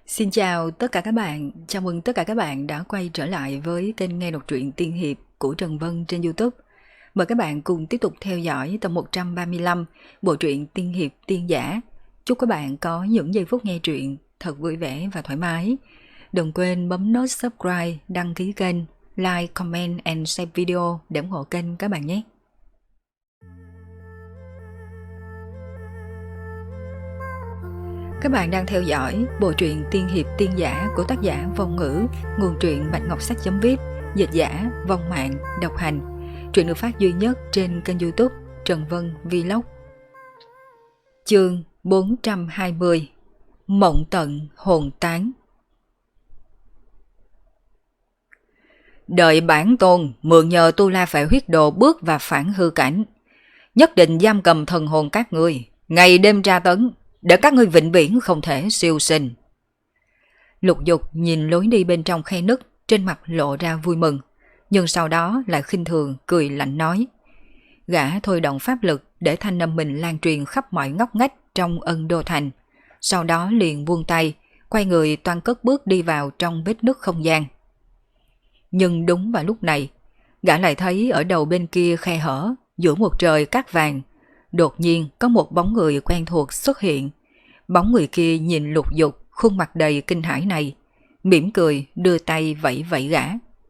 Xin chào tất cả các bạn, chào mừng tất cả các bạn đã quay trở lại với kênh nghe đọc truyện tiên hiệp của Trần Vân trên YouTube. Mời các bạn cùng tiếp tục theo dõi tập 135 bộ truyện tiên hiệp tiên giả. Chúc các bạn có những giây phút nghe truyện thật vui vẻ và thoải mái. Đừng quên bấm nút subscribe, đăng ký kênh, like, comment and share video để ủng hộ kênh các bạn nhé. Các bạn đang theo dõi bộ truyện tiên hiệp tiên giả của tác giả Vong Ngữ, nguồn truyện Bạch Ngọc Sách.vip, dịch giả Vong Mạng, độc hành. Truyện được phát duy nhất trên kênh YouTube Trần Vân Vlog. Chương 420: Mộng tận hồn tán. Đợi bản tôn mượn nhờ Tu La Phệ huyết đồ bước vào phản hư cảnh, nhất định giam cầm thần hồn các ngươi, ngày đêm tra tấn, để các ngươi vĩnh viễn không thể siêu sinh. Lục Dục nhìn lối đi bên trong khe nứt, trên mặt lộ ra vui mừng, nhưng sau đó lại khinh thường cười lạnh nói. Gã thôi động pháp lực để thanh âm mình lan truyền khắp mọi ngóc ngách trong Ân Đô Thành, sau đó liền buông tay, quay người toan cất bước đi vào trong vết nứt không gian. Nhưng đúng vào lúc này, gã lại thấy ở đầu bên kia khe hở, giữa một trời cát vàng, đột nhiên có một bóng người quen thuộc xuất hiện. Bóng người kia nhìn Lục Dục khuôn mặt đầy kinh hãi này, mỉm cười đưa tay vẫy vẫy gã.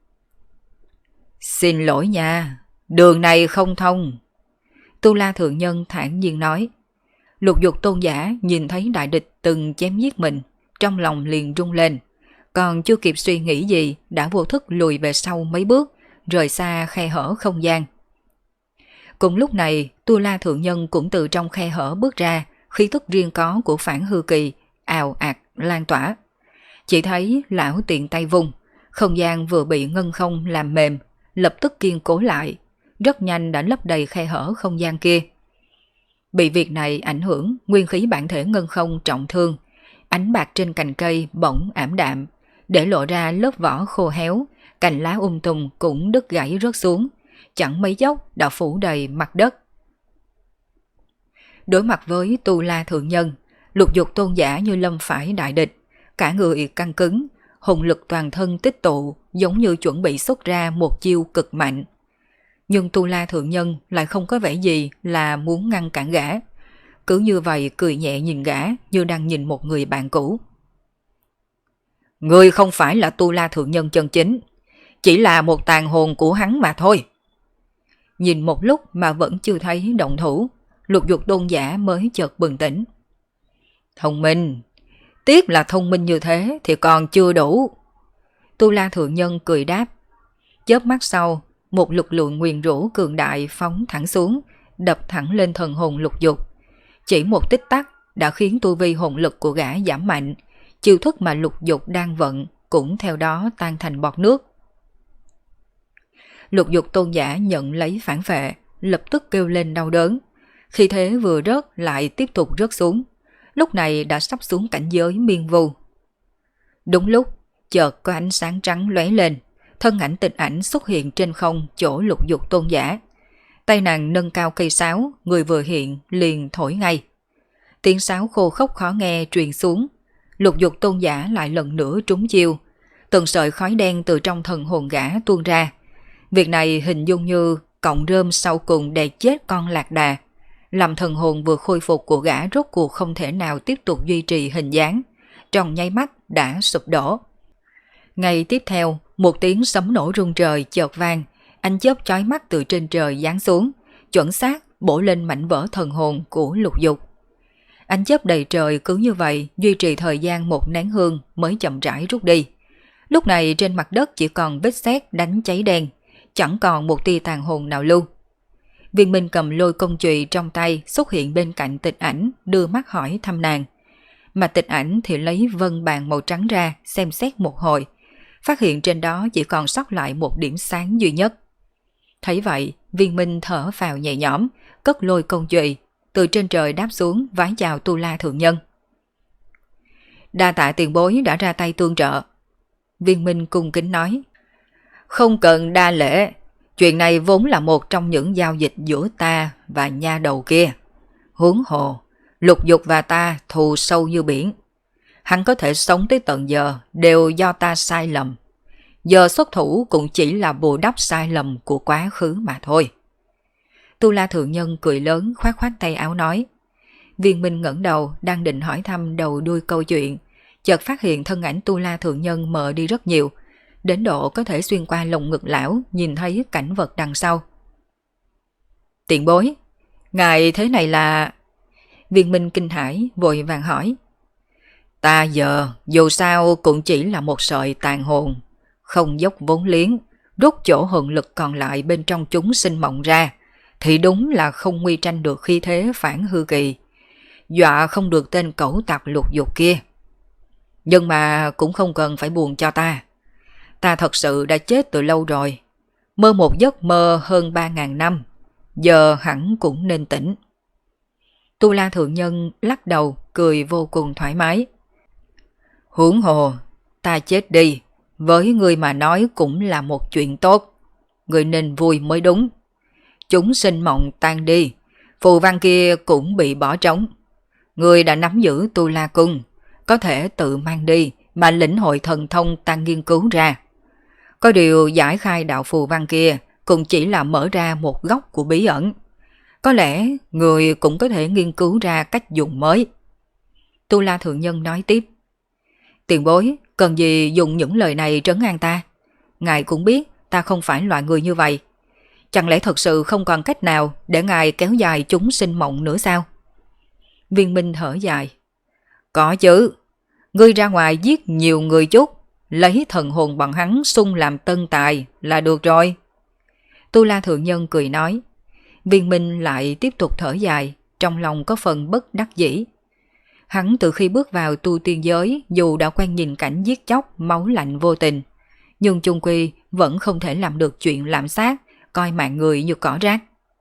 Xin lỗi nha, đường này không thông. Tu La Thượng Nhân thản nhiên nói. Lục Dục tôn giả nhìn thấy đại địch từng chém giết mình, trong lòng liền rung lên, còn chưa kịp suy nghĩ gì đã vô thức lùi về sau mấy bước, rời xa khe hở không gian. Cùng lúc này, Tu La Thượng Nhân cũng từ trong khe hở bước ra, khí thức riêng có của phản hư kỳ ào ạt lan tỏa. Chỉ thấy lão tiện tay vung, không gian vừa bị ngân không làm mềm, lập tức kiên cố lại, rất nhanh đã lấp đầy khe hở không gian kia. Bị việc này ảnh hưởng, nguyên khí bản thể ngân không trọng thương, ánh bạc trên cành cây bỗng ảm đạm, để lộ ra lớp vỏ khô héo, cành lá tùng cũng đứt gãy rớt xuống, chẳng mấy chốc đã phủ đầy mặt đất. Đối mặt với Tu La Thượng Nhân, Lục Dục tôn giả như lâm phải đại địch, cả người căng cứng, hồn lực toàn thân tích tụ, giống như chuẩn bị xuất ra một chiêu cực mạnh. Nhưng Tu La Thượng Nhân lại không có vẻ gì là muốn ngăn cản gã, cứ như vậy cười nhẹ nhìn gã như đang nhìn một người bạn cũ. Ngươi không phải là Tu La Thượng Nhân chân chính, chỉ là một tàn hồn của hắn mà thôi. Nhìn một lúc mà vẫn chưa thấy động thủ, Lục Dục tôn giả mới chợt bừng tỉnh. Thông minh, tiếc là thông minh như thế thì còn chưa đủ. Tu La Thượng Nhân cười đáp. Chớp mắt sau, một lực lượng nguyền rũ cường đại phóng thẳng xuống, đập thẳng lên thần hồn Lục Dục. Chỉ một tích tắc đã khiến tu vi hồn lực của gã giảm mạnh, chiêu thức mà Lục Dục đang vận cũng theo đó tan thành bọt nước. Lục Dục tôn giả nhận lấy phản phệ, lập tức kêu lên đau đớn. Khi thế vừa rớt lại tiếp tục rớt xuống, lúc này đã sắp xuống cảnh giới miên vu. Đúng lúc, chợt có ánh sáng trắng lóe lên, thân ảnh Tịch Ảnh xuất hiện trên không chỗ Lục Dục tôn giả. Tay nàng nâng cao cây sáo, người vừa hiện liền thổi ngay. Tiếng sáo khô khốc khó nghe truyền xuống, Lục Dục tôn giả lại lần nữa trúng chiêu. Từng sợi khói đen từ trong thần hồn gã tuôn ra. Việc này hình dung như cọng rơm sau cùng để chết con lạc đà, làm thần hồn vừa khôi phục của gã rốt cuộc không thể nào tiếp tục duy trì hình dáng, trong nháy mắt đã sụp đổ. Ngay tiếp theo, một tiếng sấm nổ rung trời chợt vang, ánh chớp chói mắt từ trên trời giáng xuống, chuẩn xác bổ lên mảnh vỡ thần hồn của Lục Dục. Ánh chớp đầy trời cứ như vậy duy trì thời gian một nén hương mới chậm rãi rút đi. Lúc này trên mặt đất chỉ còn vết sét đánh cháy đen, chẳng còn một tia tàn hồn nào lưu. Viên Minh cầm lôi công chùy trong tay xuất hiện bên cạnh Tịch Ảnh, đưa mắt hỏi thăm nàng. Mà Tịch Ảnh thì lấy vân bàn màu trắng ra xem xét một hồi, phát hiện trên đó chỉ còn sót lại một điểm sáng duy nhất. Thấy vậy, Viên Minh thở phào nhẹ nhõm, cất lôi công chùy, từ trên trời đáp xuống vái chào Tu La Thượng Nhân. Đa tạ tiền bối đã ra tay tương trợ. Viên Minh cung kính nói. Không cần đa lễ, chuyện này vốn là một trong những giao dịch giữa ta và nha đầu kia. Huống hồ, Lục Dục và ta thù sâu như biển. Hắn có thể sống tới tận giờ đều do ta sai lầm. Giờ xuất thủ cũng chỉ là bù đắp sai lầm của quá khứ mà thôi. Tu La Thượng Nhân cười lớn khoát khoát tay áo nói. Viên Minh ngẩng đầu đang định hỏi thăm đầu đuôi câu chuyện, chợt phát hiện thân ảnh Tu La Thượng Nhân mờ đi rất nhiều, đến độ có thể xuyên qua lồng ngực lão nhìn thấy cảnh vật đằng sau. Tiền bối, ngài thế này là... Viên Minh kinh hãi vội vàng hỏi. Ta giờ dù sao cũng chỉ là một sợi tàn hồn, không dốc vốn liếng, rút chỗ hồn lực còn lại bên trong chúng sinh mộng ra, thì đúng là không nguy tranh được khí thế phản hư kỳ, dọa không được tên cẩu tặc lục dục kia. Nhưng mà cũng không cần phải buồn cho ta. Ta thật sự đã chết từ lâu rồi, mơ một giấc mơ hơn 3.000 năm, giờ hẳn cũng nên tỉnh. Tu La Thượng Nhân lắc đầu cười vô cùng thoải mái. Huống hồ, ta chết đi, với người mà nói cũng là một chuyện tốt. Người nên vui mới đúng. Chúng sinh mộng tan đi, phù văn kia cũng bị bỏ trống. Người đã nắm giữ Tu La Cung, có thể tự mang đi mà lĩnh hội thần thông ta nghiên cứu ra. Có điều giải khai đạo phù văn kia cũng chỉ là mở ra một góc của bí ẩn. Có lẽ người cũng có thể nghiên cứu ra cách dùng mới. Tu La Thượng Nhân nói tiếp. Tiền bối, cần gì dùng những lời này trấn an ta? Ngài cũng biết ta không phải loại người như vậy. Chẳng lẽ thật sự không còn cách nào để ngài kéo dài chúng sinh mộng nữa sao? Viên Minh thở dài. Có chứ, ngươi ra ngoài giết nhiều người chút, lấy thần hồn bọn hắn xung làm tân tài là được rồi. Tu La Thượng Nhân cười nói. Viên Minh lại tiếp tục thở dài, trong lòng có phần bất đắc dĩ. Hắn từ khi bước vào tu tiên giới dù đã quen nhìn cảnh giết chóc, máu lạnh vô tình, nhưng chung quy vẫn không thể làm được chuyện lạm sát, coi mạng người như cỏ rác.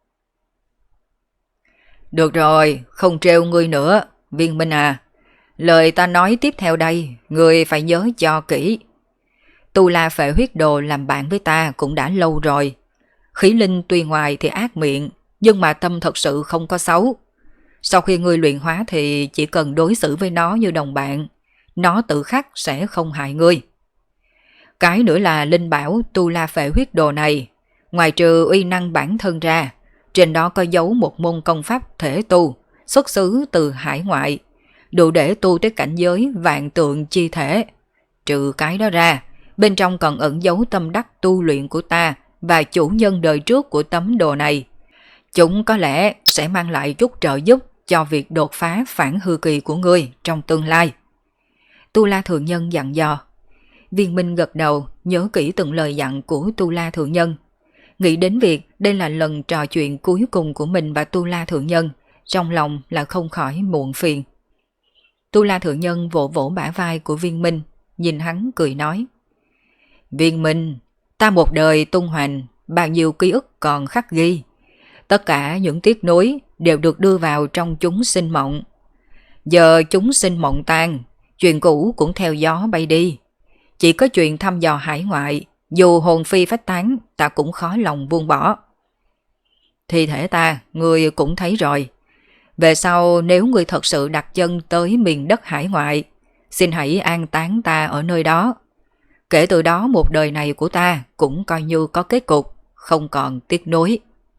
Được rồi, không trêu ngươi nữa, Viên Minh à. Lời ta nói tiếp theo đây, ngươi phải nhớ cho kỹ. Tu La Phệ Huyết Đồ làm bạn với ta cũng đã lâu rồi. Khí linh tuy ngoài thì ác miệng, nhưng mà tâm thật sự không có xấu. Sau khi ngươi luyện hóa thì chỉ cần đối xử với nó như đồng bạn, nó tự khắc sẽ không hại ngươi. Cái nữa là linh bảo Tu La Phệ Huyết Đồ này, ngoài trừ uy năng bản thân ra, trên đó có dấu một môn công pháp thể tu, xuất xứ từ hải ngoại, đủ để tu tới cảnh giới vạn tượng chi thể. Trừ cái đó ra, bên trong còn ẩn dấu tâm đắc tu luyện của ta và chủ nhân đời trước của tấm đồ này. Chúng có lẽ sẽ mang lại chút trợ giúp cho việc đột phá phản hư kỳ của ngươi trong tương lai. Tu La Thượng Nhân dặn dò. Viên Minh gật đầu, nhớ kỹ từng lời dặn của Tu La Thượng Nhân. Nghĩ đến việc đây là lần trò chuyện cuối cùng của mình và Tu La Thượng Nhân, trong lòng là không khỏi muộn phiền. Tu La Thượng Nhân vỗ vỗ bả vai của Viên Minh, nhìn hắn cười nói. Viên Minh, ta một đời tung hoành, bao nhiêu ký ức còn khắc ghi. Tất cả những tiếc nuối đều được đưa vào trong chúng sinh mộng. Giờ chúng sinh mộng tan, chuyện cũ cũng theo gió bay đi. Chỉ có chuyện thăm dò hải ngoại, dù hồn phi phách tán, ta cũng khó lòng buông bỏ. Thi thể ta, ngươi cũng thấy rồi. Về sau nếu ngươi thật sự đặt chân tới miền đất hải ngoại, xin hãy an táng ta ở nơi đó. Kể từ đó một đời này của ta cũng coi như có kết cục, không còn tiếc nuối.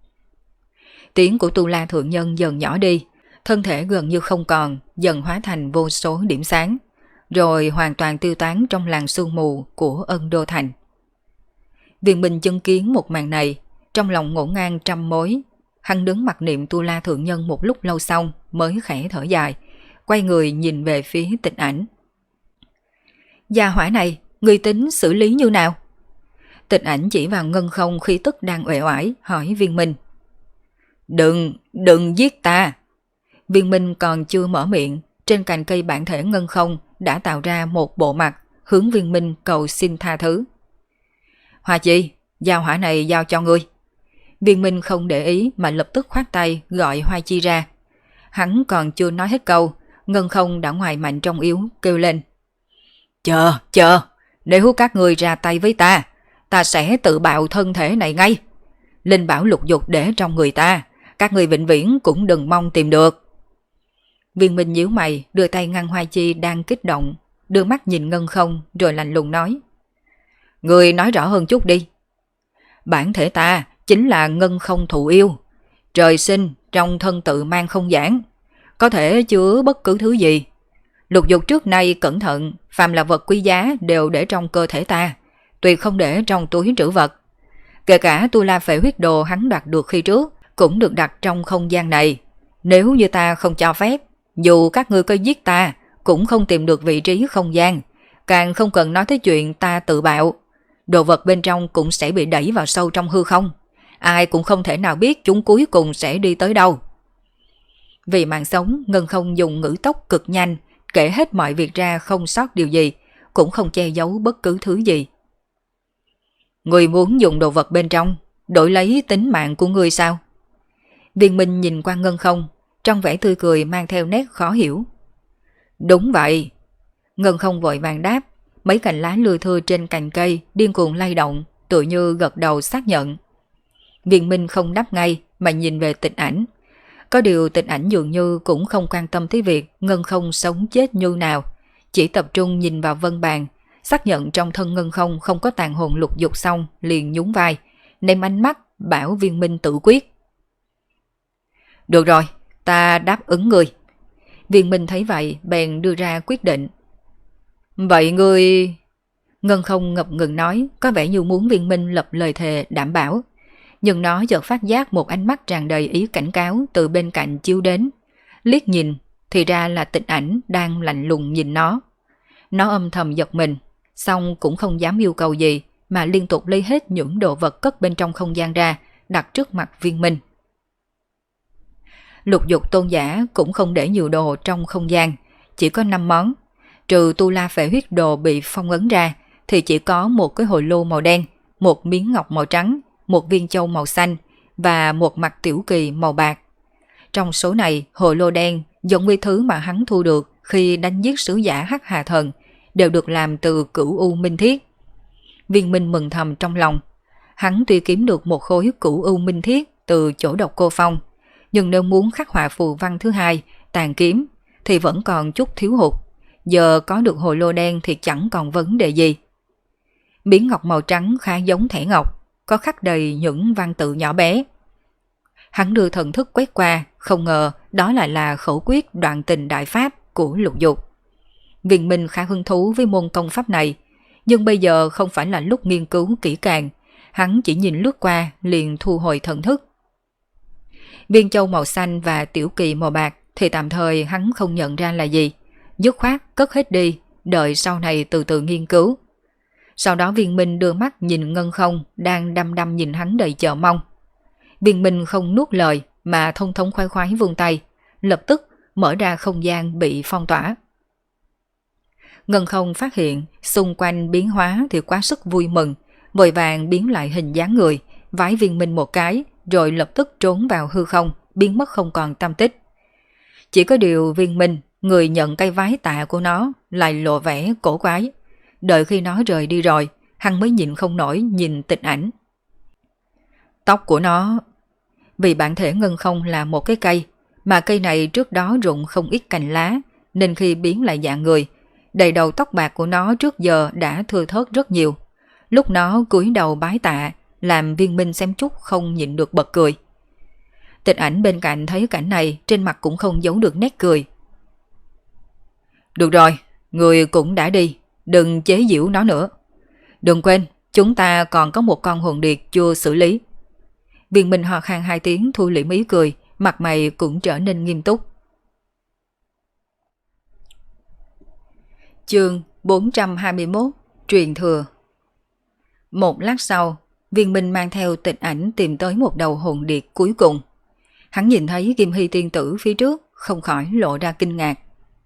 Tiếng của Tu La Thượng Nhân dần nhỏ đi, thân thể gần như không còn, dần hóa thành vô số điểm sáng, rồi hoàn toàn tiêu tán trong làn sương mù của Ân Đô Thành. Viên Minh chứng kiến một màn này, trong lòng ngổn ngang trăm mối. Hắn đứng mặc niệm Tu La Thượng Nhân một lúc lâu xong mới khẽ thở dài, quay người nhìn về phía Tịch Ảnh. Gia hỏa này, người tính xử lý như nào? Tịch Ảnh chỉ vào ngân không khi tức đang uể oải, hỏi Viên Minh. Đừng giết ta. Viên Minh còn chưa mở miệng, trên cành cây bản thể ngân không đã tạo ra một bộ mặt, hướng Viên Minh cầu xin tha thứ. Hoa Chi, giao hỏa này giao cho ngươi. Viên Minh không để ý mà lập tức khoát tay gọi Hoa Chi ra. Hắn còn chưa nói hết câu, ngân không đã ngoài mạnh trong yếu kêu lên. Chờ, nếu các ngươi ra tay với ta, ta sẽ tự bạo thân thể này ngay. Linh bảo lục dục để trong người ta, các ngươi vĩnh viễn cũng đừng mong tìm được. Viên Minh nhíu mày, đưa tay ngăn Hoa Chi đang kích động, đưa mắt nhìn Ngân Không rồi lạnh lùng nói. Người nói rõ hơn chút đi. Bản thể ta chính là Ngân Không thụ yêu. Trời sinh trong thân tự mang không gian, có thể chứa bất cứ thứ gì. Lục Dục trước nay cẩn thận, phàm là vật quý giá đều để trong cơ thể ta, tuyệt không để trong túi trữ vật. Kể cả Tu La Phệ huyết đồ hắn đoạt được khi trước, cũng được đặt trong không gian này. Nếu như ta không cho phép, dù các ngươi có giết ta, cũng không tìm được vị trí không gian, càng không cần nói tới chuyện ta tự bạo. Đồ vật bên trong cũng sẽ bị đẩy vào sâu trong hư không. Ai cũng không thể nào biết chúng cuối cùng sẽ đi tới đâu. Vì mạng sống, Ngân Không dùng ngữ tốc cực nhanh, kể hết mọi việc ra không sót điều gì, cũng không che giấu bất cứ thứ gì. Người muốn dùng đồ vật bên trong, đổi lấy tính mạng của người sao? Viên Minh nhìn qua Ngân Không, trong vẻ tươi cười mang theo nét khó hiểu. Đúng vậy. Ngân Không vội vàng đáp, mấy cành lá lưa thưa trên cành cây điên cuồng lay động, tự như gật đầu xác nhận. Viên Minh không đáp ngay mà nhìn về Tịch Ảnh. Có điều Tịch Ảnh dường như cũng không quan tâm tới việc Ngân Không sống chết như nào, chỉ tập trung nhìn vào vân bàn, xác nhận trong thân Ngân Không không có tàn hồn Lục Dục xong liền nhún vai, ném ánh mắt bảo Viên Minh tự quyết. Được rồi, ta đáp ứng người. Viên Minh thấy vậy bèn đưa ra quyết định. Vậy ngươi... Ngân Không ngập ngừng nói, có vẻ như muốn Viên Minh lập lời thề đảm bảo. Nhưng nó chợt phát giác một ánh mắt tràn đầy ý cảnh cáo từ bên cạnh chiếu đến. Liếc nhìn thì ra là Tịch Ảnh đang lạnh lùng nhìn nó. Nó âm thầm giật mình, xong cũng không dám yêu cầu gì mà liên tục lấy hết những đồ vật cất bên trong không gian ra, đặt trước mặt Viên Minh. Lục Dục tôn giả cũng không để nhiều đồ trong không gian, chỉ có 5 món. Trừ Tu La Phệ huyết đồ bị phong ấn ra thì chỉ có một cái hồ lô màu đen, một miếng ngọc màu trắng, một viên châu màu xanh và một mặt tiểu kỳ màu bạc. Trong số này, hồ lô đen giống như thứ mà hắn thu được khi đánh giết sứ giả Hắc Hà Thần, đều được làm từ cửu u minh thiết. Viên Minh mừng thầm trong lòng. Hắn tuy kiếm được một khối cửu u minh thiết từ chỗ Độc Cô Phong, nhưng nếu muốn khắc họa phù văn thứ hai, tàn kiếm, thì vẫn còn chút thiếu hụt. Giờ có được hồ lô đen thì chẳng còn vấn đề gì. Miếng ngọc màu trắng khá giống thẻ ngọc, có khắc đầy những văn tự nhỏ bé. Hắn đưa thần thức quét qua, không ngờ đó lại là khẩu quyết đoạn tình đại pháp của Lục Dục. Viên Minh khá hứng thú với môn công pháp này, nhưng bây giờ không phải là lúc nghiên cứu kỹ càng, hắn chỉ nhìn lướt qua liền thu hồi thần thức. Viên châu màu xanh và tiểu kỳ màu bạc thì tạm thời hắn không nhận ra là gì, dứt khoát cất hết đi, đợi sau này từ từ nghiên cứu. Sau đó Viên Minh đưa mắt nhìn Ngân Không đang đăm đăm nhìn hắn đầy chờ mong. Viên Minh không nuốt lời mà thông thống khoái khoái vươn tay, lập tức mở ra không gian bị phong tỏa. Ngân Không phát hiện xung quanh biến hóa thì quá sức vui mừng, vội vàng biến lại hình dáng người, vái Viên Minh một cái rồi lập tức trốn vào hư không, biến mất không còn tăm tích. Chỉ có điều Viên Minh, người nhận cây vái tạ của nó, lại lộ vẻ cổ quái. Đợi khi nó rời đi rồi, hắn mới nhịn không nổi nhìn Tịch Ảnh. Tóc của nó... Vì bản thể Ngân Không là một cái cây, mà cây này trước đó rụng không ít cành lá, nên khi biến lại dạng người, đầy đầu tóc bạc của nó trước giờ đã thưa thớt rất nhiều. Lúc nó cúi đầu bái tạ, làm Viên Minh xem chút không nhịn được bật cười. Tịch Ảnh bên cạnh thấy cảnh này, trên mặt cũng không giấu được nét cười. Được rồi, người cũng đã đi, đừng chế giễu nó nữa. Đừng quên, chúng ta còn có một con hồn điệt chưa xử lý. Viên Minh ho khan 2 tiếng thu liễm ý cười, mặt mày cũng trở nên nghiêm túc. Chương 421 Truyền thừa. Một lát sau, Viên Minh mang theo Tịch Ảnh tìm tới một đầu hồn điệt cuối cùng. Hắn nhìn thấy Kim Hy tiên tử phía trước, không khỏi lộ ra kinh ngạc.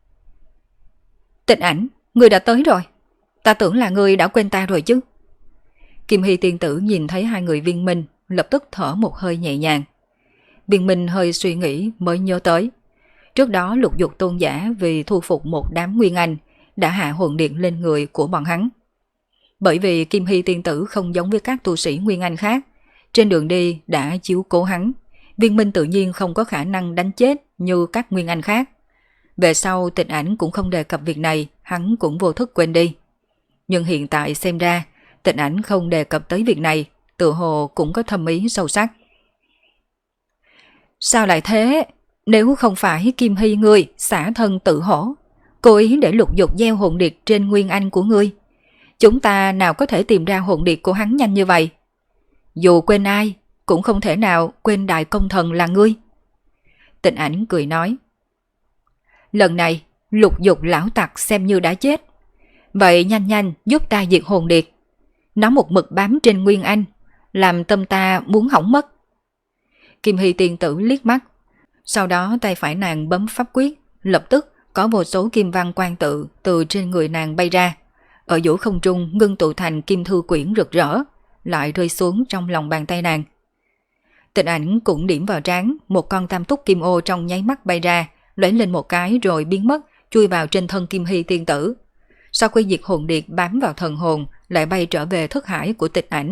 Tịch Ảnh, ngươi đã tới rồi. Ta tưởng là ngươi đã quên ta rồi chứ. Kim Hy tiên tử nhìn thấy hai người Viên Minh, lập tức thở một hơi nhẹ nhàng. Viên Minh hơi suy nghĩ mới nhớ tới. Trước đó Lục Dục tôn giả vì thu phục một đám nguyên anh, đã hạ hồn điện lên người của bọn hắn. Bởi vì Kim Hy tiên tử không giống với các tu sĩ nguyên anh khác, trên đường đi đã chiếu cố hắn, Viên Minh tự nhiên không có khả năng đánh chết như các nguyên anh khác. Về sau Tịnh Ảnh cũng không đề cập việc này, hắn cũng vô thức quên đi. Nhưng hiện tại xem ra, Tịnh Ảnh không đề cập tới việc này, tự hồ cũng có thâm ý sâu sắc. Sao lại thế? Nếu không phải Kim Hy ngươi xả thân tự hổ, cố ý để Lục Dục gieo hồn điệt trên nguyên anh của ngươi, chúng ta nào có thể tìm ra hồn điệt của hắn nhanh như vậy? Dù quên ai, cũng không thể nào quên đại công thần là ngươi. Tịnh Ảnh cười nói. Lần này, Lục Dục lão tặc xem như đã chết. Vậy nhanh nhanh giúp ta diệt hồn điệt. Nó một mực bám trên nguyên anh, làm tâm ta muốn hỏng mất. Kim Hy tiên tử liếc mắt, sau đó tay phải nàng bấm pháp quyết, lập tức có vô số kim văn quang tự từ trên người nàng bay ra, ở giữa không trung ngưng tụ thành kim thư quyển rực rỡ, lại rơi xuống trong lòng bàn tay nàng. Tịnh Ảnh cũng điểm vào trán, một con tam túc kim ô trong nháy mắt bay ra, lóe lên một cái rồi biến mất, chui vào trên thân Kim Hy tiên tử. Sau khi diệt hồn điệt bám vào thần hồn, lại bay trở về thức hải của Tịnh Ảnh.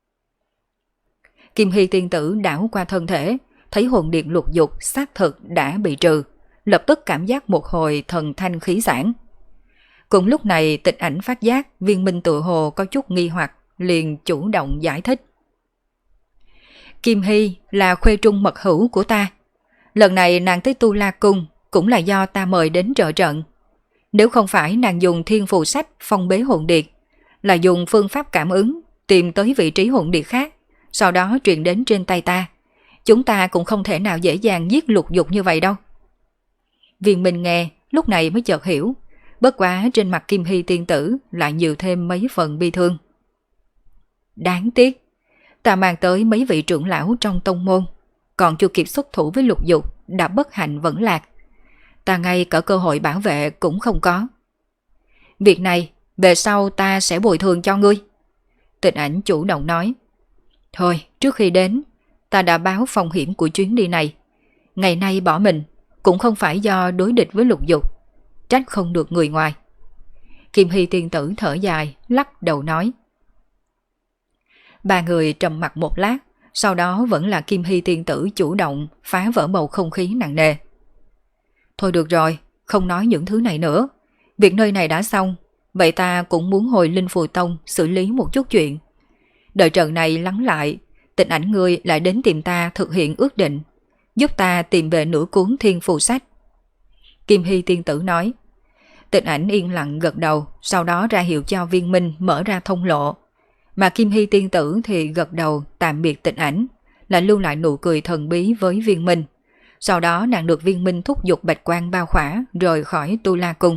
Kim Hy tiên tử đảo qua thân thể, thấy hồn điệt Lục Dục xác thực đã bị trừ, lập tức cảm giác một hồi thần thanh khí sản. Cùng lúc này Tịnh Ảnh phát giác Viên Minh tự hồ có chút nghi hoặc, liền chủ động giải thích. Kim Hy là khuê trung mật hữu của ta. Lần này nàng tới Tu La Cung cũng là do ta mời đến trợ trận. Nếu không phải nàng dùng thiên phù sách phong bế hồn điệt, là dùng phương pháp cảm ứng tìm tới vị trí hồn điệt khác, sau đó truyền đến trên tay ta, chúng ta cũng không thể nào dễ dàng giết Lục Dục như vậy đâu. Viên Minh nghe lúc này mới chợt hiểu, bất quá trên mặt Kim Hy tiên tử lại nhiều thêm mấy phần bi thương. Đáng tiếc, ta mang tới mấy vị trưởng lão trong tông môn, còn chưa kịp xuất thủ với Lục Dục đã bất hạnh vẫn lạc. Ta ngay cả cơ hội bảo vệ cũng không có. Việc này về sau ta sẽ bồi thường cho ngươi. Tịnh Ảnh chủ động nói. Thôi, trước khi đến, ta đã báo phong hiểm của chuyến đi này. Ngày nay bỏ mình cũng không phải do đối địch với Lục Dục, trách không được người ngoài. Kim Hy tiên tử thở dài, lắc đầu nói. Ba người trầm mặc một lát, sau đó vẫn là Kim Hy tiên tử chủ động phá vỡ bầu không khí nặng nề. Thôi được rồi, không nói những thứ này nữa. Việc nơi này đã xong, vậy ta cũng muốn hồi Linh Phù Tông xử lý một chút chuyện. Đợi trận này lắng lại, Tịnh Ảnh ngươi lại đến tìm ta thực hiện ước định, giúp ta tìm về nửa cuốn thiên phù sách. Kim Hy tiên tử nói. Tịnh Ảnh yên lặng gật đầu, sau đó ra hiệu cho Viên Minh mở ra thông lộ. Mà Kim Hy tiên tử thì gật đầu tạm biệt Tịnh Ảnh, lại lưu lại nụ cười thần bí với Viên Minh. Sau đó nàng được Viên Minh thúc giục bạch quang bao khỏa rời khỏi Tu La Cung.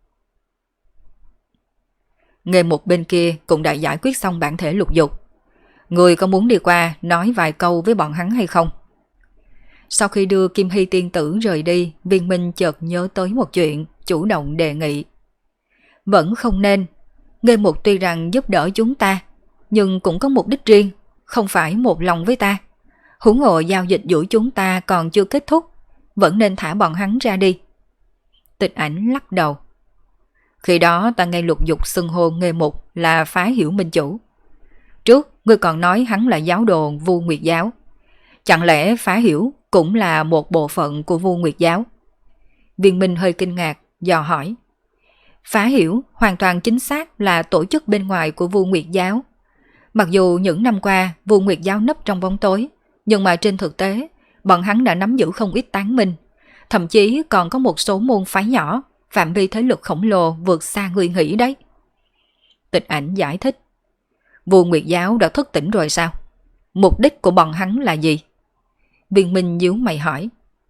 Nghề một bên kia cũng đã giải quyết xong bản thể Lục Dục. Người có muốn đi qua nói vài câu với bọn hắn hay không? Sau khi đưa Kim Hy tiên tử rời đi, Viên Minh chợt nhớ tới một chuyện, chủ động đề nghị. Vẫn không nên. Nghề một tuy rằng giúp đỡ chúng ta, nhưng cũng có mục đích riêng, không phải một lòng với ta. Huống hồ giao dịch giữa chúng ta còn chưa kết thúc, vẫn nên thả bọn hắn ra đi. Tịnh Ảnh lắc đầu. Khi đó ta nghe Lục Dục xưng hô Nghê Mục là phá hiểu minh chủ. Trước ngươi còn nói hắn là giáo đồ Vu Nguyệt giáo. Chẳng lẽ phá hiểu cũng là một bộ phận của Vu Nguyệt giáo? Viên Minh hơi kinh ngạc, dò hỏi. Phá hiểu hoàn toàn chính xác là tổ chức bên ngoài của Vu Nguyệt giáo. Mặc dù những năm qua Vu Nguyệt giáo nấp trong bóng tối, nhưng mà trên thực tế bọn hắn đã nắm giữ không ít tán minh, thậm chí còn có một số môn phái nhỏ, phạm vi thế lực khổng lồ vượt xa người nghĩ đấy. Tịnh Ảnh giải thích. Vu Nguyệt giáo đã thức tỉnh rồi sao? Mục đích của bọn hắn là gì? Viên Minh nhíu mày hỏi.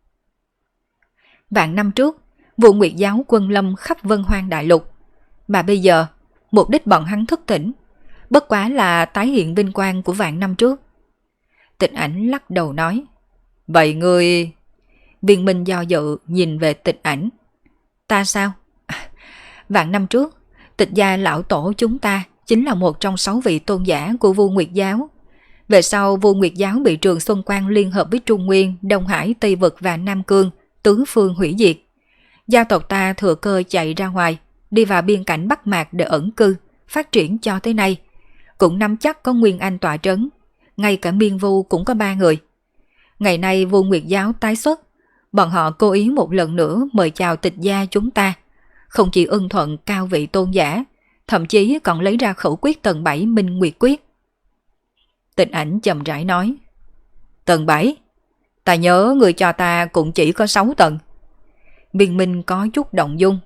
Vạn năm trước, Vu Nguyệt giáo quân lâm khắp Vân Hoang Đại Lục, mà bây giờ mục đích bọn hắn thức tỉnh bất quá là tái hiện vinh quang của vạn năm trước. Tịnh Ảnh lắc đầu nói. Vậy ngươi... Viên Minh do dự nhìn về Tịnh Ảnh. Ta sao? Vạn năm trước, Tịch gia lão tổ chúng ta chính là một trong 6 vị tôn giả của Vu Nguyệt giáo. Về sau Vu Nguyệt giáo bị Trường Xuân Quan liên hợp với Trung Nguyên, Đông Hải, Tây Vực và Nam Cương tứ phương hủy diệt. Gia tộc ta thừa cơ chạy ra ngoài, đi vào biên cảnh Bắc Mạc để ẩn cư, phát triển cho tới nay. Cũng nắm chắc có Nguyên Anh tọa trấn, ngay cả Miên Vu cũng có 3 người. Ngày nay Vu Nguyệt giáo tái xuất, Bọn họ cố ý một lần nữa mời chào Tịch gia chúng ta, không chỉ ưng thuận cao vị tôn giả, thậm chí còn lấy ra khẩu quyết tầng 7 Minh Nguyệt Quyết. Tịch Ảnh chậm rãi nói, tầng 7? Ta nhớ người cho ta cũng chỉ có 6 tầng. Viên Minh có chút động dung.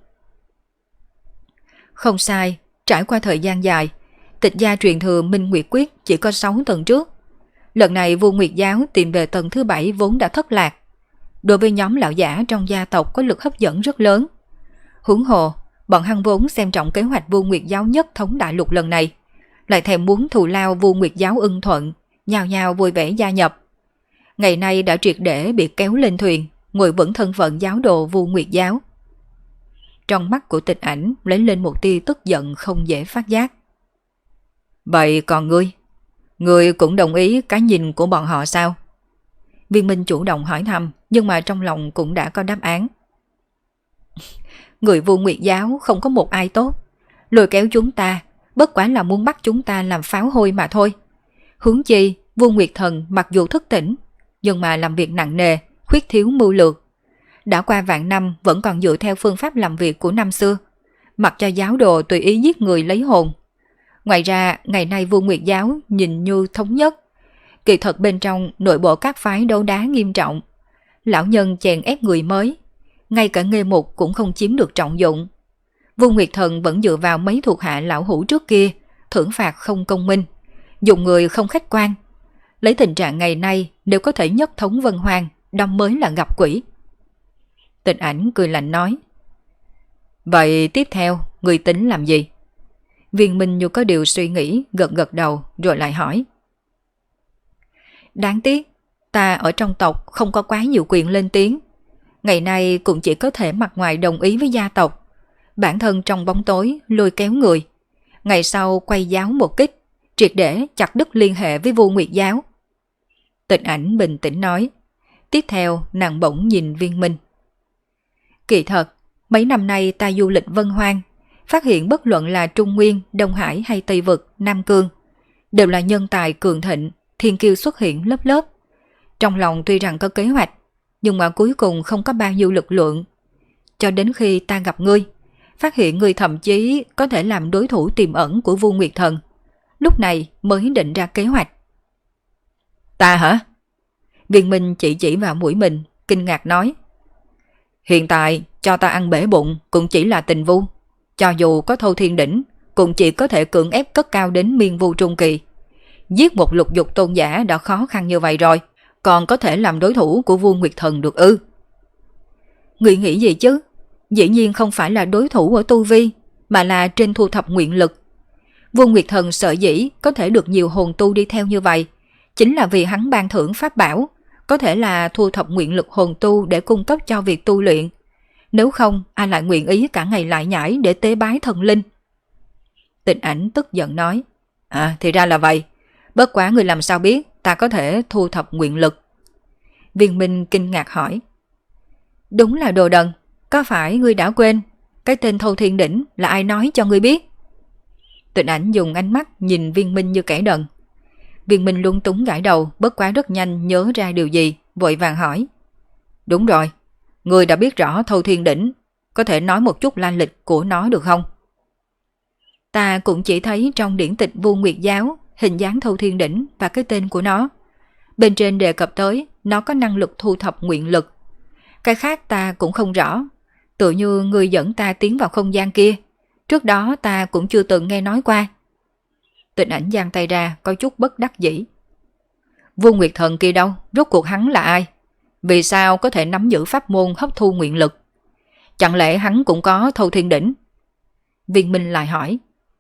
Không sai, trải qua thời gian dài, Tịch gia truyền thừa Minh Nguyệt Quyết chỉ có 6 tầng trước. Lần này Vu Nguyệt giáo tìm về tầng thứ 7 vốn đã thất lạc. Đối với nhóm lão giả trong gia tộc có lực hấp dẫn rất lớn. Huống hồ, bọn hắn vốn xem trọng kế hoạch Vu Nguyệt giáo nhất thống đại lục lần này, lại thèm muốn thù lao Vu Nguyệt giáo ưng thuận, nhao nhao vui vẻ gia nhập. Ngày nay đã triệt để bị kéo lên thuyền, ngồi vững thân phận giáo đồ Vu Nguyệt giáo. Trong mắt của Tịch Ảnh lấy lên một tia tức giận không dễ phát giác. Vậy còn ngươi cũng đồng ý cái nhìn của bọn họ sao? Viên Minh chủ động hỏi thăm, nhưng mà trong lòng cũng đã có đáp án. Người Vu Nguyệt giáo không có một ai tốt, lôi kéo chúng ta, bất quá là muốn bắt chúng ta làm pháo hôi mà thôi. Huống chi, Vu Nguyệt thần mặc dù thức tỉnh, nhưng mà làm việc nặng nề, khuyết thiếu mưu lược. Đã qua vạn năm vẫn còn dựa theo phương pháp làm việc của năm xưa, mặc cho giáo đồ tùy ý giết người lấy hồn. Ngoài ra, ngày nay Vu Nguyệt giáo nhìn như thống nhất, kỳ thật bên trong nội bộ các phái đấu đá nghiêm trọng. Lão nhân chèn ép người mới, ngay cả nghê mục cũng không chiếm được trọng dụng. Vu Nguyệt thần vẫn dựa vào mấy thuộc hạ lão hủ trước kia, thưởng phạt không công minh, dùng người không khách quan. Lấy tình trạng ngày nay, nếu có thể nhất thống Vân Hoàng, đông mới là gặp quỷ. Tịch Ảnh cười lạnh nói, vậy tiếp theo, người tính làm gì? Viên Minh như có điều suy nghĩ, gật gật đầu rồi lại hỏi. Đáng tiếc, ta ở trong tộc không có quá nhiều quyền lên tiếng. Ngày nay cũng chỉ có thể mặt ngoài đồng ý với gia tộc, bản thân trong bóng tối lôi kéo người. Ngày sau quay giáo một kích, triệt để chặt đứt liên hệ với Vu Nguyệt giáo. Tịch Ảnh bình tĩnh nói. Tiếp theo nàng bỗng nhìn Viên Minh. Kỳ thật, mấy năm nay ta du lịch Vân Hoang, phát hiện bất luận là Trung Nguyên, Đông Hải hay Tây Vực, Nam Cương, đều là nhân tài cường thịnh, thiên kiêu xuất hiện lớp lớp. Trong lòng tuy rằng có kế hoạch, nhưng mà cuối cùng không có bao nhiêu lực lượng. Cho đến khi ta gặp ngươi, phát hiện ngươi thậm chí có thể làm đối thủ tiềm ẩn của Vu Nguyệt thần. Lúc này mới định ra kế hoạch. Ta hả? Viên Minh chỉ vào mũi mình, kinh ngạc nói. Hiện tại cho ta ăn bể bụng cũng chỉ là tình vu. Cho dù có Thâu Thiên Đỉnh, cũng chỉ có thể cưỡng ép cất cao đến miên vu trung kỳ. Giết một lục dục tôn giả đã khó khăn như vậy rồi, còn có thể làm đối thủ của Vu Nguyệt thần được ư? Ngươi nghĩ gì chứ? Dĩ nhiên không phải là đối thủ ở tu vi, mà là trên thu thập nguyện lực. Vu Nguyệt thần sợ dĩ có thể được nhiều hồn tu đi theo như vậy, chính là vì hắn ban thưởng pháp bảo, có thể là thu thập nguyện lực hồn tu để cung cấp cho việc tu luyện. Nếu không, ai lại nguyện ý cả ngày lại nhảy để tế bái thần linh? Tịch Ảnh tức giận nói. Thì ra là vậy. Bất quá người làm sao biết ta có thể thu thập nguyện lực? Viên Minh kinh ngạc hỏi. Đúng là đồ đần. Có phải ngươi đã quên cái tên Thâu Thiên Đỉnh là ai nói cho ngươi biết? Tịch Ảnh dùng ánh mắt nhìn Viên Minh như kẻ đần. Viên Minh lung túng gãi đầu, bất quá rất nhanh nhớ ra điều gì, vội vàng hỏi. Đúng rồi, ngươi đã biết rõ Thâu Thiên Đỉnh, có thể nói một chút lai lịch của nó được không? Ta cũng chỉ thấy trong điển tịch Vu Nguyệt giáo hình dáng Thâu Thiên Đỉnh và cái tên của nó. Bên trên đề cập tới nó có năng lực thu thập nguyện lực. Cái khác ta cũng không rõ. Tự như người dẫn ta tiến vào không gian kia, trước đó ta cũng chưa từng nghe nói qua. Tịch Ảnh giang tay ra có chút bất đắc dĩ. Vu Nguyệt thần kia đâu? Rốt cuộc hắn là ai? Vì sao có thể nắm giữ pháp môn hấp thu nguyện lực? Chẳng lẽ hắn cũng có Thâu Thiên Đỉnh? Viên Minh lại hỏi.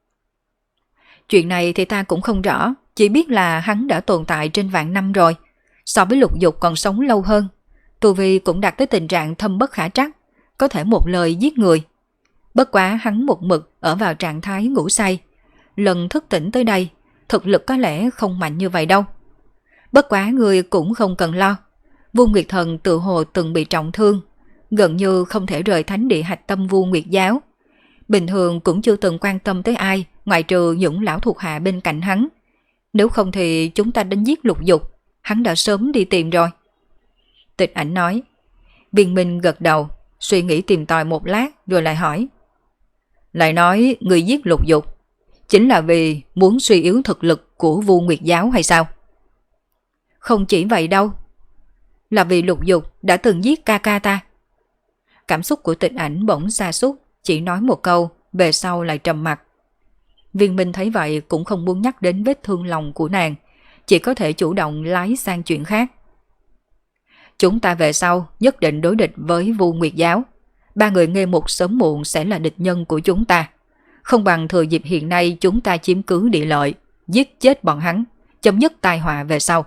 Chuyện này thì ta cũng không rõ, chỉ biết là hắn đã tồn tại trên vạn năm rồi, so với Lục Dục còn sống lâu hơn. Tu vi cũng đạt tới tình trạng thâm bất khả trắc, có thể một lời giết người. Bất quá hắn một mực ở vào trạng thái ngủ say. Lần thức tỉnh tới đây, thực lực có lẽ không mạnh như vậy đâu. Bất quá người cũng không cần lo. Vu Nguyệt thần tự hồ từng bị trọng thương, gần như không thể rời thánh địa hạch tâm Vu Nguyệt giáo. Bình thường cũng chưa từng quan tâm tới ai, ngoại trừ những lão thuộc hạ bên cạnh hắn. Nếu không thì chúng ta đến giết Lục Dục, hắn đã sớm đi tìm rồi. Tịch Ảnh nói. Viên Minh gật đầu, suy nghĩ tìm tòi một lát rồi lại hỏi. Lại nói người giết Lục Dục chính là vì muốn suy yếu thực lực của Vu Nguyệt giáo hay sao? Không chỉ vậy đâu. Là vì Lục Dục đã từng giết ca ca ta. Cảm xúc của Tịch Ảnh bỗng sa sút, chỉ nói một câu, về sau lại trầm mặc. Viên Minh thấy vậy cũng không muốn nhắc đến vết thương lòng của nàng, chỉ có thể chủ động lái sang chuyện khác. Chúng ta về sau nhất định đối địch với Vu Nguyệt giáo. Ba người Nghê Mục sớm muộn sẽ là địch nhân của chúng ta. Không bằng thừa dịp hiện nay chúng ta chiếm cứ địa lợi, giết chết bọn hắn, chấm dứt tai họa về sau.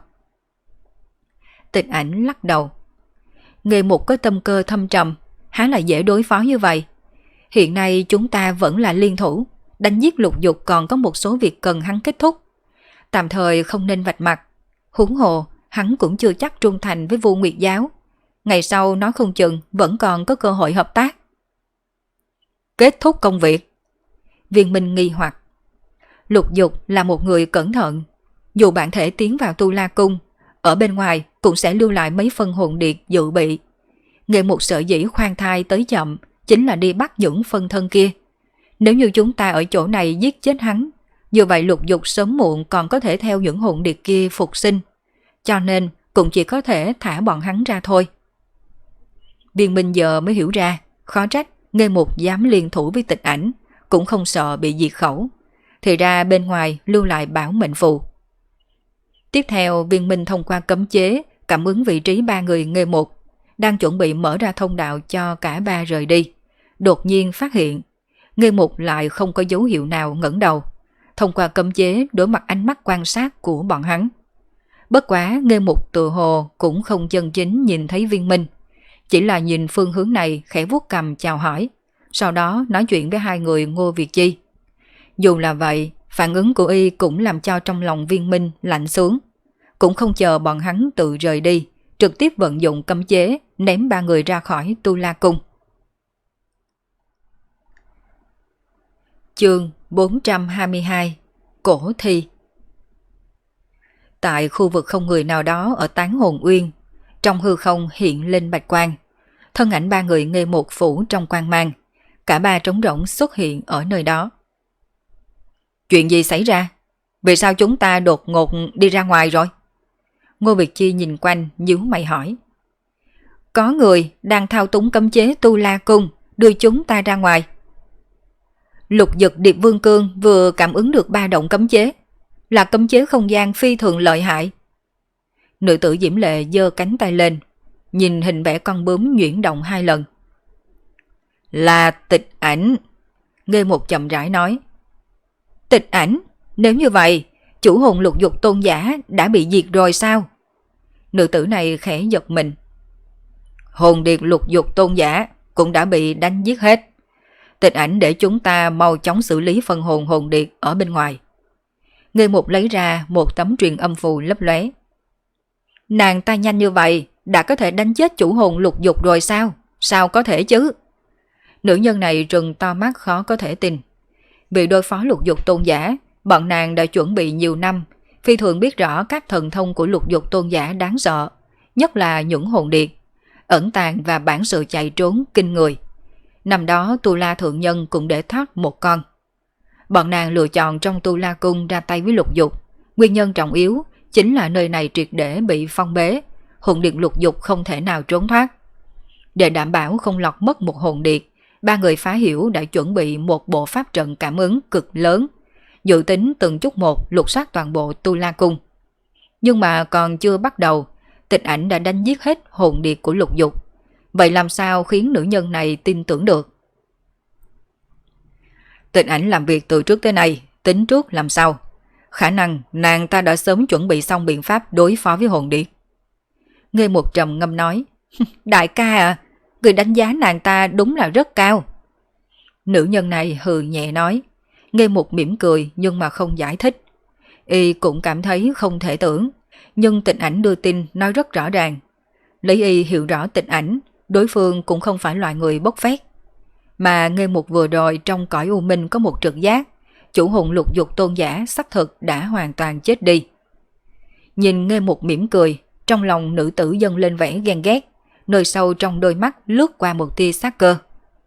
Tịch Ảnh lắc đầu. Nghê Mục có tâm cơ thâm trầm, há là dễ đối phó như vậy. Hiện nay chúng ta vẫn là liên thủ, đánh giết Lục Dục còn có một số việc cần hắn kết thúc. Tạm thời không nên vạch mặt. Huống hồ, hắn cũng chưa chắc trung thành với Vu Nguyệt giáo. Ngày sau nói không chừng vẫn còn có cơ hội hợp tác. Kết thúc công việc. Viên Minh nghi hoặc. Lục Dục là một người cẩn thận. Dù bản thể tiến vào Tu La Cung, ở bên ngoài cũng sẽ lưu lại mấy phân hồn điệp dự bị. Nghệ Mục sở dĩ khoan thai tới chậm chính là đi bắt những phân thân kia. Nếu như chúng ta ở chỗ này giết chết hắn, như vậy Lục Dục sớm muộn còn có thể theo những hồn điệp kia phục sinh. Cho nên cũng chỉ có thể thả bọn hắn ra thôi. Viên Minh giờ mới hiểu ra, khó trách Nghê Mục dám liên thủ với Tịch Ảnh, cũng không sợ bị diệt khẩu. Thì ra bên ngoài lưu lại bảo mệnh phù. Tiếp theo Viên Minh thông qua cấm chế cảm ứng vị trí ba người Nghê Mục, đang chuẩn bị mở ra thông đạo cho cả ba rời đi. Đột nhiên phát hiện Nghê Mục lại không có dấu hiệu nào ngẩng đầu. Thông qua cấm chế đối mặt ánh mắt quan sát của bọn hắn. Bất quá Nghê Mục tự hồ cũng không chân chính nhìn thấy Viên Minh, chỉ là nhìn phương hướng này khẽ vuốt cằm chào hỏi, sau đó nói chuyện với hai người Ngô Việt Chi. Dù là vậy, phản ứng của y cũng làm cho trong lòng Viên Minh lạnh xuống. Cũng không chờ bọn hắn tự rời đi, trực tiếp vận dụng cấm chế ném ba người ra khỏi Tu La Cung. Chương 422 Cổ Thi. Tại khu vực không người nào đó ở Tán Hồn Uyên, trong hư không hiện lên bạch quang. Thân ảnh ba người Nghê Mục phủ trong quang mang, cả ba trống rỗng xuất hiện ở nơi đó. Chuyện gì xảy ra? Vì sao chúng ta đột ngột đi ra ngoài rồi? Ngô Việt Chi nhìn quanh nhíu mày hỏi. Có người đang thao túng cấm chế Tu La Cung đưa chúng ta ra ngoài. Lục Dực Điệp Vương Cương vừa cảm ứng được ba động cấm chế, là cấm chế không gian phi thường lợi hại. Nữ tử diễm lệ giơ cánh tay lên, nhìn hình vẽ con bướm nhuyễn động hai lần. Là Tịch Ảnh. Nghê Mục chậm rãi nói. Tịch Ảnh? Nếu như vậy, chủ hồn Lục Dục tôn giả đã bị diệt rồi sao? Nữ tử này khẽ giật mình. Hồn điệp Lục Dục tôn giả cũng đã bị đánh giết hết. Tịch Ảnh để chúng ta mau chóng xử lý phần hồn điệp ở bên ngoài. Nghê Mục lấy ra một tấm truyền âm phù lấp lóe. Nàng ta nhanh như vậy đã có thể đánh chết chủ hồn Lục Dục rồi sao? Sao có thể chứ? Nữ nhân này trừng to mắt khó có thể tin. Vì đối phó Lục Dục tôn giả, bọn nàng đã chuẩn bị nhiều năm, phi thường biết rõ các thần thông của Lục Dục tôn giả đáng sợ, nhất là những hồn điệp, ẩn tàng và bản sự chạy trốn kinh người. Năm đó Tu La Thượng Nhân cũng để thoát một con. Bọn nàng lựa chọn trong Tu La Cung ra tay với Lục Dục, nguyên nhân trọng yếu chính là nơi này triệt để bị phong bế, hồn điệp Lục Dục không thể nào trốn thoát. Để đảm bảo không lọt mất một hồn điệp, ba người phá hiểu đã chuẩn bị một bộ pháp trận cảm ứng cực lớn, dự tính từng chút một lục soát toàn bộ Tu La Cung. Nhưng mà còn chưa bắt đầu, Tịch Ảnh đã đánh giết hết hồn điệp của Lục Dục. Vậy làm sao khiến nữ nhân này tin tưởng được? Tịch Ảnh làm việc từ trước tới nay, tính trước làm sao? Khả năng nàng ta đã sớm chuẩn bị xong biện pháp đối phó với hồn điệp. Nghê Mục trầm ngâm nói. Đại ca à, người đánh giá nàng ta đúng là rất cao. Nữ nhân này hừ nhẹ nói. Nghê Mục mỉm cười nhưng mà không giải thích. Y cũng cảm thấy không thể tưởng, nhưng Tịch Ảnh đưa tin nói rất rõ ràng. Lấy y hiểu rõ Tịch Ảnh, đối phương cũng không phải loại người bốc phét. Mà Nghê Mục vừa rồi trong cõi u minh có một trực giác, chủ hồn Lục Dục tôn giả xác thực đã hoàn toàn chết đi. Nhìn Nghê Mục mỉm cười, trong lòng nữ tử dâng lên vẻ ghen ghét, nơi sâu trong đôi mắt lướt qua một tia sát cơ.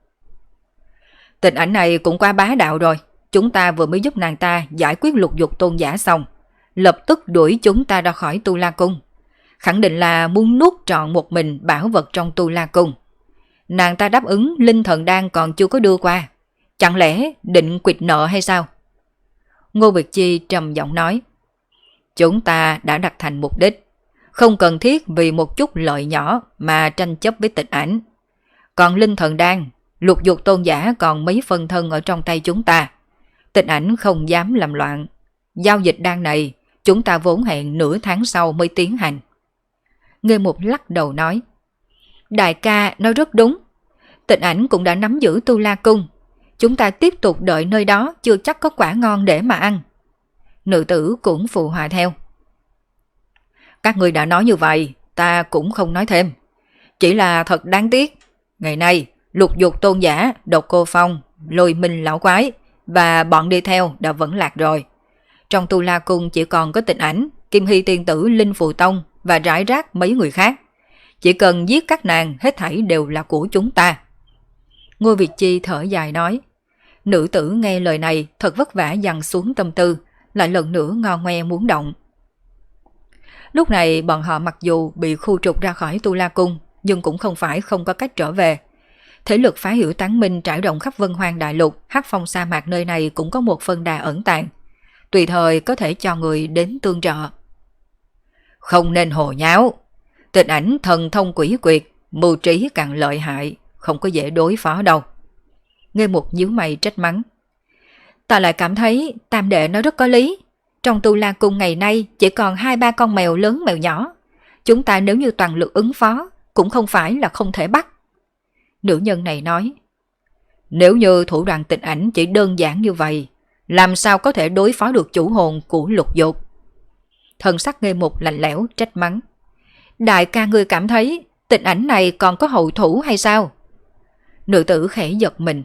Tình ảnh này cũng quá bá đạo rồi. Chúng ta vừa mới giúp nàng ta giải quyết lục dục tôn giả xong, lập tức đuổi chúng ta ra khỏi Tu La Cung. Khẳng định là muốn nuốt trọn một mình bảo vật trong Tu La Cung. Nàng ta đáp ứng linh thần đan còn chưa có đưa qua. Chẳng lẽ định quỵt nợ hay sao? Ngô Việt Chi trầm giọng nói. Chúng ta đã đạt thành mục đích. Không cần thiết vì một chút lợi nhỏ mà tranh chấp với Tịch Ảnh. Còn linh thần đan, lục dục tôn giả còn mấy phân thân ở trong tay chúng ta. Tịch Ảnh không dám làm loạn. Giao dịch đan này chúng ta vốn hẹn nửa tháng sau mới tiến hành. Nghê Mục lắc đầu nói. Đại ca nói rất đúng. Tịch Ảnh cũng đã nắm giữ Tu La Cung. Chúng ta tiếp tục đợi nơi đó chưa chắc có quả ngon để mà ăn. Nữ tử cũng phụ họa theo. Các người đã nói như vậy, ta cũng không nói thêm. Chỉ là thật đáng tiếc. Ngày nay, lục dục tôn giả, Độc Cô Phong, Lôi Minh lão quái và bọn đi theo đã vẫn lạc rồi. Trong Tu La Cung chỉ còn có Tịch Ảnh, Kim Hy tiên tử, Linh Phù Tông và rải rác mấy người khác. Chỉ cần giết các nàng, hết thảy đều là của chúng ta. Ngô Việt Chi thở dài nói. Nữ tử nghe lời này thật vất vả dằn xuống tâm tư, lại lần nữa ngo ngoe muốn động. Lúc này bọn họ mặc dù bị khu trục ra khỏi Tu La Cung, nhưng cũng không phải không có cách trở về. Thế lực phá hiểu tán minh trải rộng khắp Vân Hoang Đại Lục, Hắc Phong sa mạc nơi này cũng có một phân đà ẩn tàng, tùy thời có thể cho người đến tương trợ. Không nên hồ nháo. Tịch Ảnh thần thông quỷ quyệt, mưu trí càng lợi hại, không có dễ đối phó đâu. Nghê Mục nhíu mày trách mắng. Ta lại cảm thấy tam đệ nói rất có lý. Trong Tu La Cung ngày nay chỉ còn 2-3 con mèo lớn mèo nhỏ. Chúng ta nếu như toàn lực ứng phó cũng không phải là không thể bắt. Nữ nhân này nói. Nếu như thủ đoạn Tịch Ảnh chỉ đơn giản như vậy, làm sao có thể đối phó được chủ hồn của lục dục? Thần sắc Nghê Mục lạnh lẽo trách mắng. Đại ca ngươi cảm thấy Tịch Ảnh này còn có hậu thủ hay sao? Nữ tử khẽ giật mình.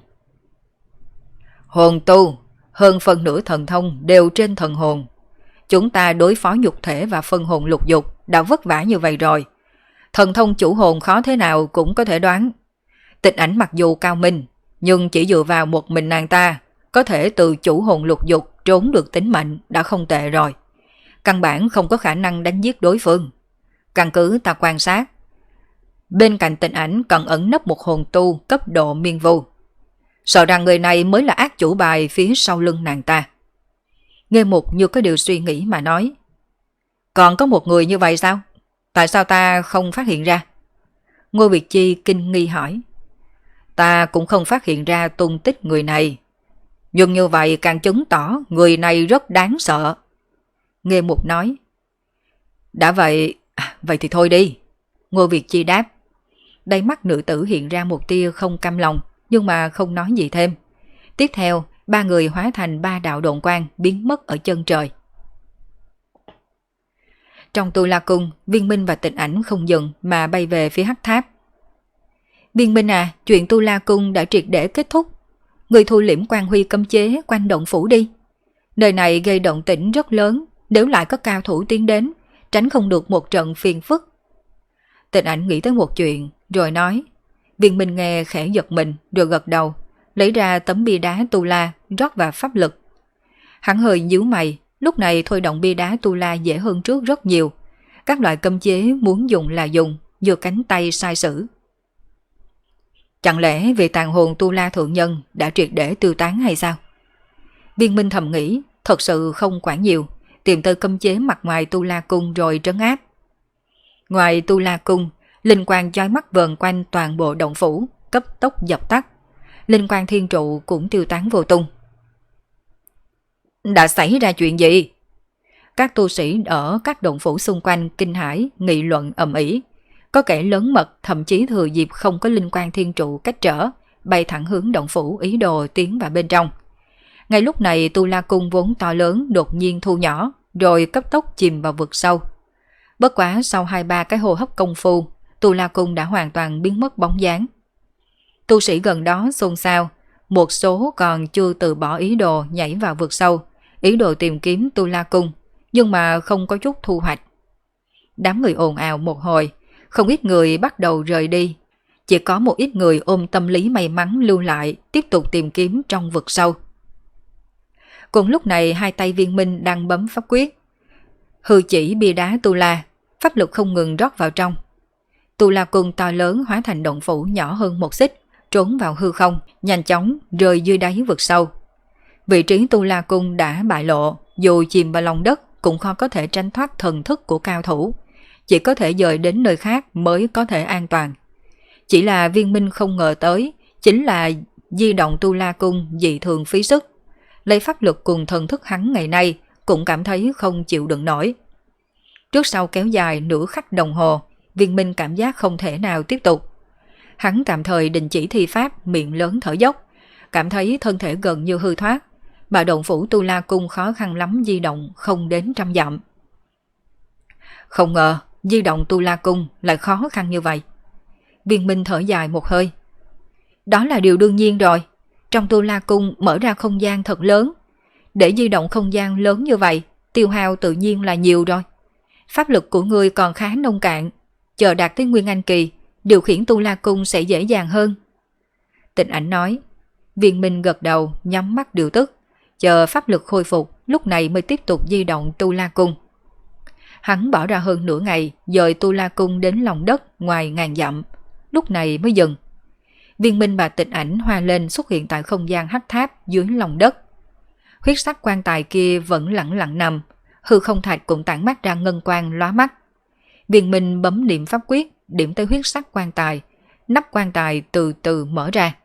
Hồn tu, hơn phần nửa thần thông đều trên thần hồn. Chúng ta đối phó nhục thể và phân hồn lục dục đã vất vả như vậy rồi. Thần thông chủ hồn khó thế nào cũng có thể đoán. Tịch Ảnh mặc dù cao minh, nhưng chỉ dựa vào một mình nàng ta, có thể từ chủ hồn lục dục trốn được tính mệnh đã không tệ rồi. Căn bản không có khả năng đánh giết đối phương. Căn cứ ta quan sát, bên cạnh Tịch Ảnh còn ẩn nấp một hồn tu cấp độ miên vu. Sợ rằng người này mới là ác chủ bài phía sau lưng nàng ta. Nghê Mục như có điều suy nghĩ mà nói. Còn có một người như vậy sao? Tại sao ta không phát hiện ra? Ngô Việt Chi kinh nghi hỏi. Ta cũng không phát hiện ra tung tích người này. Nhưng như vậy càng chứng tỏ người này rất đáng sợ. Nghê Mục nói. Đã vậy, vậy thì thôi đi. Ngô Việt Chi đáp. Đáy mắt nữ tử hiện ra một tia không cam lòng, nhưng mà không nói gì thêm. Tiếp theo, ba người hóa thành 3 đạo độn quang biến mất ở chân trời. Trong Tu La Cung, Viên Minh và Tịch Ảnh không dừng mà bay về phía Hắc Tháp. Viên Minh à, chuyện Tu La Cung đã triệt để kết thúc. Người thu liễm quan huy cấm chế quanh động phủ đi. Nơi này gây động tĩnh rất lớn, nếu lại có cao thủ tiến đến, tránh không được một trận phiền phức. Tịch Ảnh nghĩ tới một chuyện, rồi nói. Viên Minh nghe khẽ giật mình, rồi gật đầu, lấy ra tấm bia đá Tu La, rót vào pháp lực. Hắn hơi nhíu mày, lúc này thôi động bia đá Tu La dễ hơn trước rất nhiều. Các loại cấm chế muốn dùng là dùng, vừa cánh tay sai sử. Chẳng lẽ vì tàn hồn Tu La thượng nhân đã triệt để tiêu tán hay sao? Viên Minh thầm nghĩ, thật sự không quản nhiều, tìm tới cấm chế mặt ngoài Tu La Cung rồi trấn áp. Ngoài Tu La Cung, linh quang chói mắt vờn quanh toàn bộ động phủ, cấp tốc dập tắt. Linh quang thiên trụ cũng tiêu tán vô tung. Đã xảy ra chuyện gì? Các tu sĩ ở các động phủ xung quanh kinh hãi, nghị luận ầm ĩ. Có kẻ lớn mật, thậm chí thừa dịp không có linh quang thiên trụ cách trở, bay thẳng hướng động phủ ý đồ tiến vào bên trong. Ngay lúc này Tu La Cung vốn to lớn đột nhiên thu nhỏ, rồi cấp tốc chìm vào vực sâu. Bất quá sau 2-3 cái hô hấp công phu, Tu La Cung đã hoàn toàn biến mất bóng dáng. Tu sĩ gần đó xôn xao, một số còn chưa từ bỏ ý đồ nhảy vào vực sâu, ý đồ tìm kiếm Tu La Cung, nhưng mà không có chút thu hoạch. Đám người ồn ào một hồi, Không ít người bắt đầu rời đi. Chỉ có một ít người ôm tâm lý may mắn lưu lại, tiếp tục tìm kiếm trong vực sâu. Cùng lúc này hai tay Viên Minh đang bấm pháp quyết. Hư chỉ bia đá tu la, pháp lực không ngừng rót vào trong. Tu la cung to lớn hóa thành động phủ nhỏ hơn một xích, trốn vào hư không, nhanh chóng rơi dưới đáy vực sâu. Vị trí tu la cung đã bại lộ, dù chìm vào lòng đất cũng khó có thể tránh thoát thần thức của cao thủ, chỉ có thể dời đến nơi khác mới có thể an toàn. Chỉ là Viên Minh không ngờ tới, chính là di động tu la cung dị thường phí sức. Lấy pháp lực cùng thần thức hắn ngày nay cũng cảm thấy không chịu đựng nổi. Trước sau kéo dài nửa khắc đồng hồ, Viên Minh cảm giác không thể nào tiếp tục. Hắn tạm thời đình chỉ thi pháp, miệng lớn thở dốc, cảm thấy thân thể gần như hư thoát, mà động phủ tu la cung khó khăn lắm di động không đến 100 dặm. Không ngờ di động tu la cung lại khó khăn như vậy. Viên Minh thở dài một hơi. Đó là điều đương nhiên rồi. Trong tu la cung mở ra không gian thật lớn. Để di động không gian lớn như vậy, tiêu hao tự nhiên là nhiều rồi. Pháp lực của ngươi còn khá nông cạn. Chờ đạt tới Nguyên Anh kỳ, điều khiển tu la cung sẽ dễ dàng hơn. Tịnh Ảnh nói. Viên Minh gật đầu, nhắm mắt điều tức. Chờ pháp lực khôi phục, lúc này mới tiếp tục di động tu la cung. Hắn bỏ ra hơn nửa ngày, dời tu la cung đến lòng đất ngoài ngàn dặm. Lúc này mới dừng. Viên Minh và Tịnh Ảnh hoa lên xuất hiện tại không gian hắc tháp dưới lòng đất. Huyết sắc quan tài kia vẫn lẳng lặng nằm, hư không thạch cũng tản mát ra ngân quang lóa mắt. Viên Minh bấm niệm pháp quyết, điểm tới huyết sắc quan tài, nắp quan tài từ từ mở ra.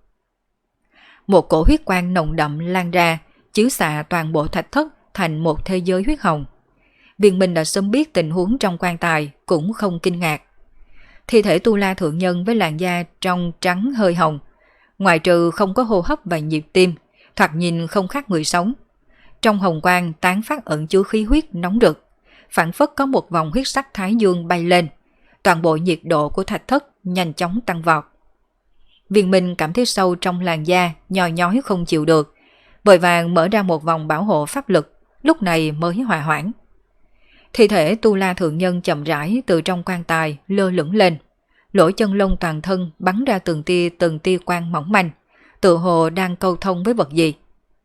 Một cổ huyết quang nồng đậm lan ra, chiếu xạ toàn bộ thạch thất thành một thế giới huyết hồng. Viên Minh đã sớm biết tình huống trong quan tài, cũng không kinh ngạc. Thi thể tu la thượng nhân với làn da trong trắng hơi hồng, ngoại trừ không có hô hấp và nhịp tim, thoạt nhìn không khác người sống. Trong hồng quang tán phát ẩn chứa khí huyết nóng rực, phảng phất có một vòng huyết sắc thái dương bay lên, toàn bộ nhiệt độ của thạch thất nhanh chóng tăng vọt. Viên Minh cảm thấy sâu trong làn da nhoi nhói không chịu được, vội vàng mở ra một vòng bảo hộ pháp lực, lúc này mới hòa hoãn. Thi thể tu la thượng nhân chậm rãi từ trong quan tài lơ lửng lên, lỗ chân lông toàn thân bắn ra từng tia quang mỏng manh, tự hồ đang câu thông với vật gì.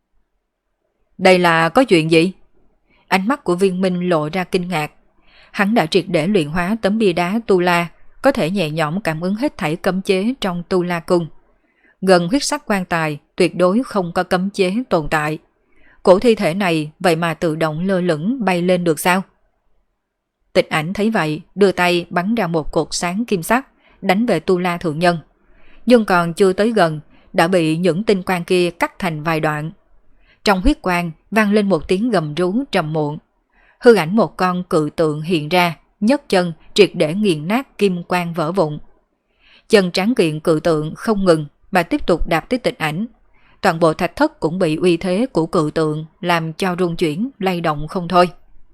Đây là có chuyện gì? Ánh mắt của Viên Minh lộ ra kinh ngạc. Hắn đã triệt để luyện hóa tấm bia đá tu la, có thể nhẹ nhõm cảm ứng hết thảy cấm chế trong tu la cung. Gần huyết sắc quan tài tuyệt đối không có cấm chế tồn tại. Cổ thi thể này vậy mà tự động lơ lửng bay lên được sao? Tịnh Ảnh thấy vậy, đưa tay bắn ra một cột sáng kim sắc, đánh về tu la thượng nhân. Nhưng còn chưa tới gần, đã bị những tinh quang kia cắt thành vài đoạn. Trong huyết quang vang lên một tiếng gầm rú trầm muộn. Hư ảnh một con cự tượng hiện ra, nhấc chân triệt để nghiền nát kim quang vỡ vụn. Chân tráng kiện cự tượng không ngừng mà tiếp tục đạp tới Tịnh Ảnh. Toàn bộ thạch thất cũng bị uy thế của cự tượng làm cho rung chuyển, lay động không thôi.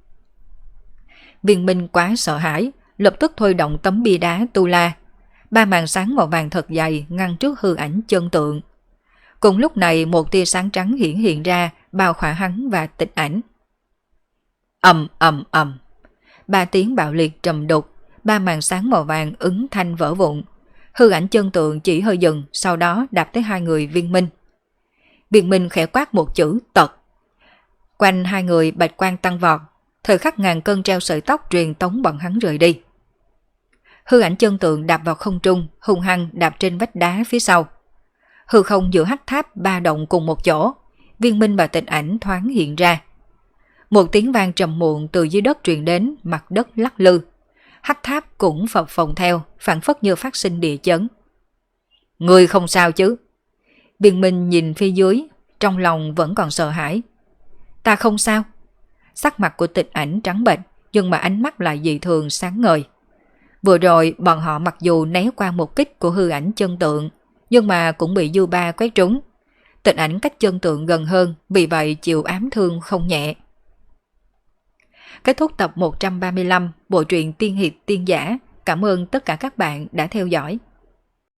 Viên Minh quá sợ hãi, lập tức thôi động tấm bia đá tu la. 3 màn sáng màu vàng thật dày ngăn trước hư ảnh chân tượng. Cùng lúc này một tia sáng trắng hiện ra bao khỏa hắn và Tịnh Ảnh. Ầm ầm ầm. 3 tiếng bạo liệt trầm đục, 3 màn sáng màu vàng ứng thanh vỡ vụn. Hư ảnh chân tượng chỉ hơi dừng, sau đó đạp tới hai người Viên Minh. Viên Minh khẽ quát một chữ tật. Quanh hai người bạch quang tăng vọt, thời khắc ngàn cân treo sợi tóc truyền tống bọn hắn rời đi. Hư ảnh chân tượng đạp vào không trung, hung hăng đạp trên vách đá phía sau. Hư không giữa hắc tháp ba động cùng một chỗ, Viên Minh và Tịnh Ảnh thoáng hiện ra. Một tiếng vang trầm muộn từ dưới đất truyền đến, mặt đất lắc lư. Hắc tháp cũng phập phồng theo, phảng phất như phát sinh địa chấn. Người không sao chứ? Viên Minh nhìn phía dưới, trong lòng vẫn còn sợ hãi. Ta không sao. Sắc mặt của Tịnh Ảnh trắng bệch, nhưng mà ánh mắt lại dị thường sáng ngời. Vừa rồi bọn họ mặc dù né qua một kích của hư ảnh chân tượng, nhưng mà cũng bị dư ba quét trúng. Tịnh Ảnh cách chân tượng gần hơn, vì vậy chịu ám thương không nhẹ. Kết thúc tập 135 bộ truyện Tiên Hiệp Tiên Giả. Cảm ơn tất cả các bạn đã theo dõi.